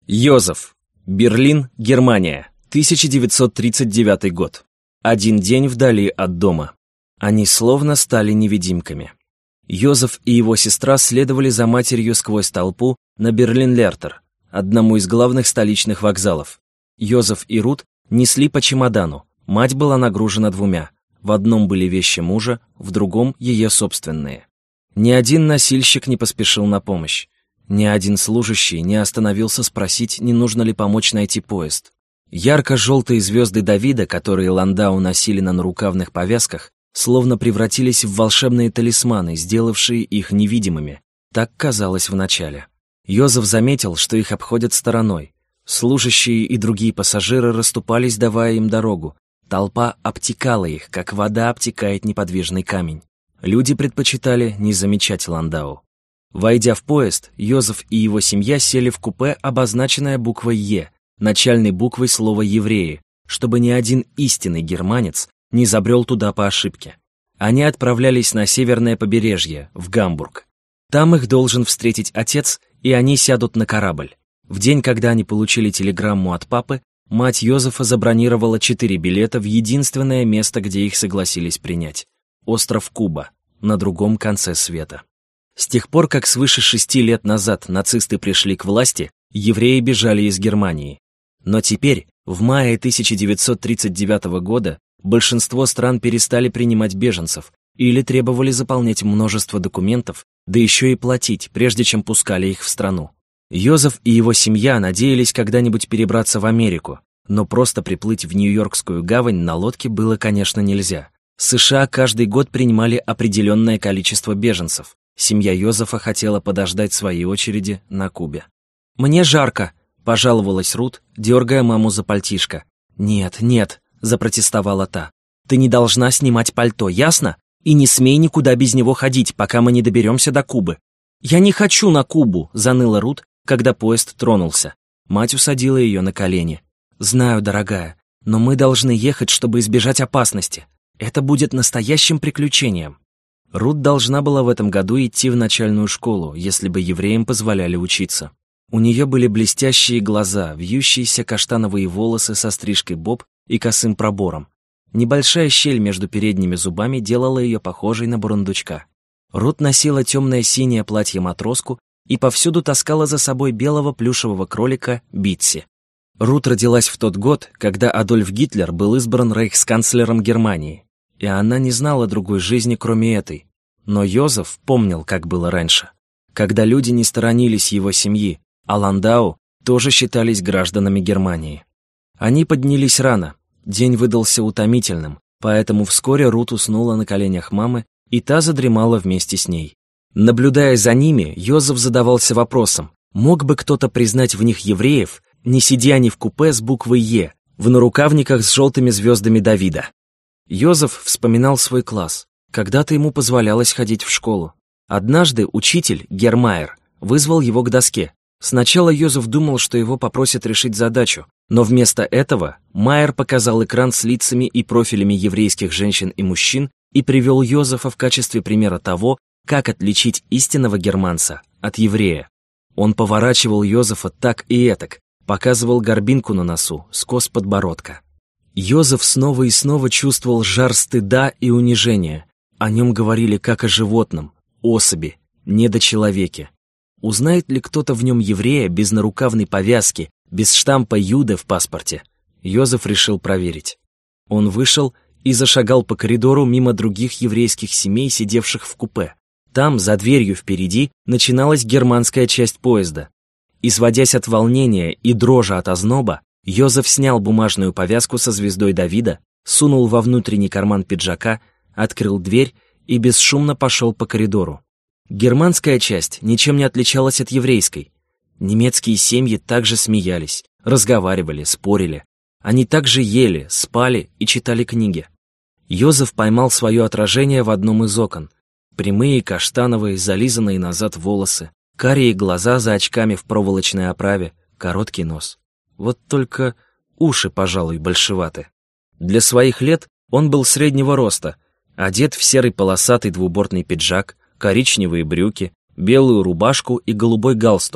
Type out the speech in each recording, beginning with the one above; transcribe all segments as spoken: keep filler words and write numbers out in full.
Йозеф. Берлин, Германия. тысяча девятьсот тридцать девятый год. Один день вдали от дома. Они словно стали невидимками. Йозеф и его сестра следовали за матерью сквозь толпу на Берлин-Лертер, одному из главных столичных вокзалов. Йозеф и Рут несли по чемодану. Мать была нагружена двумя. В одном были вещи мужа, в другом ее собственные. Ни один носильщик не поспешил на помощь. Ни один служащий не остановился спросить, не нужно ли помочь найти поезд. Ярко-желтые звезды Давида, которые Ландау носили на нарукавных повязках, словно превратились в волшебные талисманы, сделавшие их невидимыми. Так казалось вначале. Йозеф заметил, что их обходят стороной. Служащие и другие пассажиры расступались, давая им дорогу. Толпа обтекала их, как вода обтекает неподвижный камень. Люди предпочитали не замечать Ландау. Войдя в поезд, Йозеф и его семья сели в купе, обозначенное буквой «Е», начальной буквой слова «евреи», чтобы ни один истинный германец не забрел туда по ошибке. Они отправлялись на северное побережье, в Гамбург. Там их должен встретить отец, и они сядут на корабль. В день, когда они получили телеграмму от папы, мать Йозефа забронировала четыре билета в единственное место, где их согласились принять – остров Куба, на другом конце света. С тех пор, как свыше шести лет назад нацисты пришли к власти, евреи бежали из Германии. Но теперь, в мае тысяча девятьсот тридцать девятого года, большинство стран перестали принимать беженцев или требовали заполнять множество документов, да еще и платить, прежде чем пускали их в страну. Йозеф и его семья надеялись когда-нибудь перебраться в Америку, но просто приплыть в Нью-Йоркскую гавань на лодке было, конечно, нельзя. США каждый год принимали определенное количество беженцев. Семья Йозефа хотела подождать своей очереди на Кубе. «Мне жарко», — пожаловалась Рут, дергая маму за пальтишко. «Нет, нет», — запротестовала та. «Ты не должна снимать пальто, ясно? И не смей никуда без него ходить, пока мы не доберемся до Кубы». «Я не хочу на Кубу», — заныла Рут, когда поезд тронулся. Мать усадила ее на колени. «Знаю, дорогая, но мы должны ехать, чтобы избежать опасности. Это будет настоящим приключением». Рут должна была в этом году идти в начальную школу, если бы евреям позволяли учиться. У нее были блестящие глаза, вьющиеся каштановые волосы со стрижкой боб и косым пробором. Небольшая щель между передними зубами делала ее похожей на бурундучка. Рут носила темное синее платье-матроску и повсюду таскала за собой белого плюшевого кролика Битси. Рут родилась в тот год, когда Адольф Гитлер был избран рейхсканцлером Германии, и она не знала другой жизни, кроме этой. Но Йозеф помнил, как было раньше, когда люди не сторонились его семьи, а Ландау тоже считались гражданами Германии. Они поднялись рано, день выдался утомительным, поэтому вскоре Рут уснула на коленях мамы, и та задремала вместе с ней. Наблюдая за ними, Йозеф задавался вопросом, мог бы кто-то признать в них евреев, не сидя они в купе с буквой «Е», в нарукавниках с желтыми звездами Давида. Йозеф вспоминал свой класс. Когда-то ему позволялось ходить в школу. Однажды учитель, Гермайер, вызвал его к доске. Сначала Йозеф думал, что его попросят решить задачу, но вместо этого Майер показал экран с лицами и профилями еврейских женщин и мужчин и привел Йозефа в качестве примера того, как отличить истинного германца от еврея. Он поворачивал Йозефа так и этак, показывал горбинку на носу, скос подбородка. Йозеф снова и снова чувствовал жар стыда и унижения. О нем говорили как о животном, особи, недочеловеке. Узнает ли кто-то в нем еврея без нарукавной повязки, без штампа «Юде» в паспорте? Йозеф решил проверить. Он вышел и зашагал по коридору мимо других еврейских семей, сидевших в купе. Там, за дверью впереди, начиналась германская часть поезда. Изводясь от волнения и дрожа от озноба, Йозеф снял бумажную повязку со звездой Давида, сунул во внутренний карман пиджака, открыл дверь и бесшумно пошел по коридору. Германская часть ничем не отличалась от еврейской. Немецкие семьи также смеялись, разговаривали, спорили. Они также ели, спали и читали книги. Йозеф поймал свое отражение в одном из окон. Прямые, каштановые, зализанные назад волосы, карие глаза за очками в проволочной оправе, короткий нос. Вот только уши, пожалуй, большеваты. Для своих лет он был среднего роста, одет в серый полосатый двубортный пиджак, коричневые брюки, белую рубашку и голубой галстук,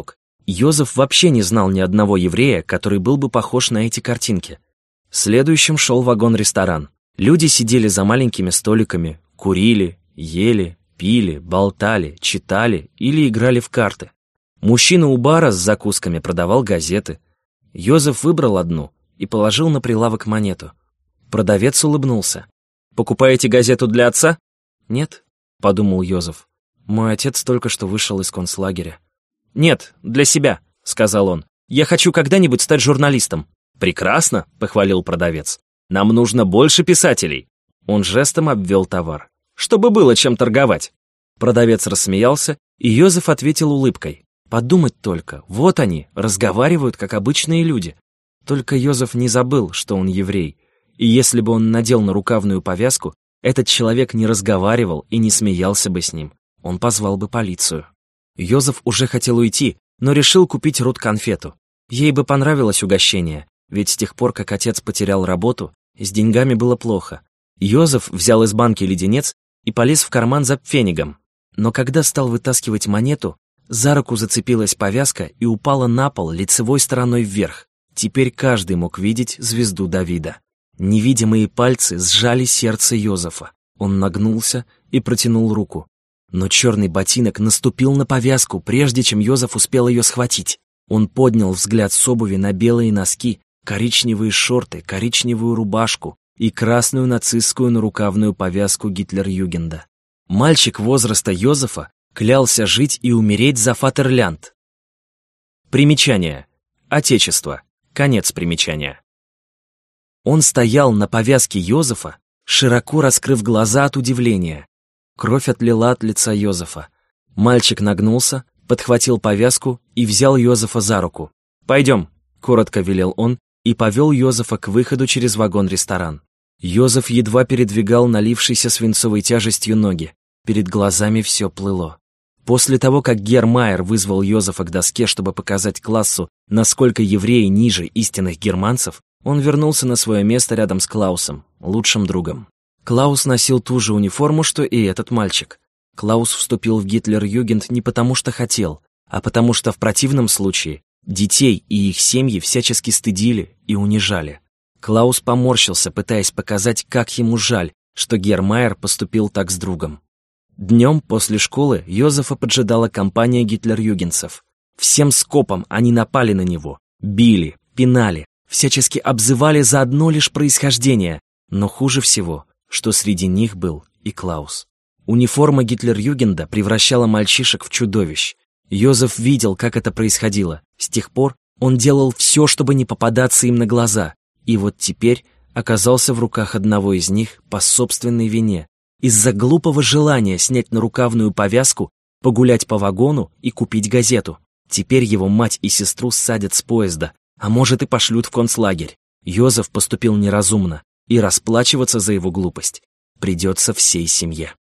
Йозеф вообще не знал ни одного еврея, который был бы похож на эти картинки. Следующим шел вагон-ресторан. Люди сидели за маленькими столиками, курили, ели, пили, болтали, читали или играли в карты. Мужчина у бара с закусками продавал газеты. Йозеф выбрал одну и положил на прилавок монету. Продавец улыбнулся. «Покупаете газету для отца?» «Нет», — подумал Йозеф. «Мой отец только что вышел из концлагеря». «Нет, для себя», — сказал он. «Я хочу когда-нибудь стать журналистом». «Прекрасно», — похвалил продавец. «Нам нужно больше писателей». Он жестом обвел товар. «Чтобы было чем торговать». Продавец рассмеялся, и Йозеф ответил улыбкой. Подумать только, вот они, разговаривают, как обычные люди. Только Йозеф не забыл, что он еврей. И если бы он надел нарукавную повязку, этот человек не разговаривал и не смеялся бы с ним. Он позвал бы полицию. Йозеф уже хотел уйти, но решил купить Рут конфету. Ей бы понравилось угощение, ведь с тех пор, как отец потерял работу, с деньгами было плохо. Йозеф взял из банки леденец и полез в карман за пфенигом. Но когда стал вытаскивать монету, за руку зацепилась повязка и упала на пол лицевой стороной вверх. Теперь каждый мог видеть звезду Давида. Невидимые пальцы сжали сердце Йозефа. Он нагнулся и протянул руку. Но черный ботинок наступил на повязку, прежде чем Йозеф успел ее схватить. Он поднял взгляд с обуви на белые носки, коричневые шорты, коричневую рубашку и красную нацистскую нарукавную повязку Гитлер-Югенда. Мальчик возраста Йозефа клялся жить и умереть за Фатерлянд. Примечание. Отечество. Конец примечания. Он стоял на повязке Йозефа, широко раскрыв глаза от удивления. Кровь отлила от лица Йозефа. Мальчик нагнулся, подхватил повязку и взял Йозефа за руку. «Пойдем», — коротко велел он и повел Йозефа к выходу через вагон-ресторан. Йозеф едва передвигал налившейся свинцовой тяжестью ноги. Перед глазами все плыло. После того, как Герр Майер вызвал Йозефа к доске, чтобы показать классу, насколько евреи ниже истинных германцев, он вернулся на свое место рядом с Клаусом, лучшим другом. Клаус носил ту же униформу, что и этот мальчик. Клаус вступил в Гитлер-Югенд не потому что хотел, а потому что в противном случае детей и их семьи всячески стыдили и унижали. Клаус поморщился, пытаясь показать, как ему жаль, что Герр Майер поступил так с другом. Днем после школы Йозефа поджидала компания гитлер-югенцев. Всем скопом они напали на него, били, пинали, всячески обзывали за одно лишь происхождение, но хуже всего, что среди них был и Клаус. Униформа Гитлер-Югенда превращала мальчишек в чудовищ. Йозеф видел, как это происходило. С тех пор он делал все, чтобы не попадаться им на глаза, и вот теперь оказался в руках одного из них по собственной вине, из-за глупого желания снять нарукавную повязку, погулять по вагону и купить газету. Теперь его мать и сестру ссадят с поезда, а может и пошлют в концлагерь. Йозеф поступил неразумно, и расплачиваться за его глупость придется всей семье.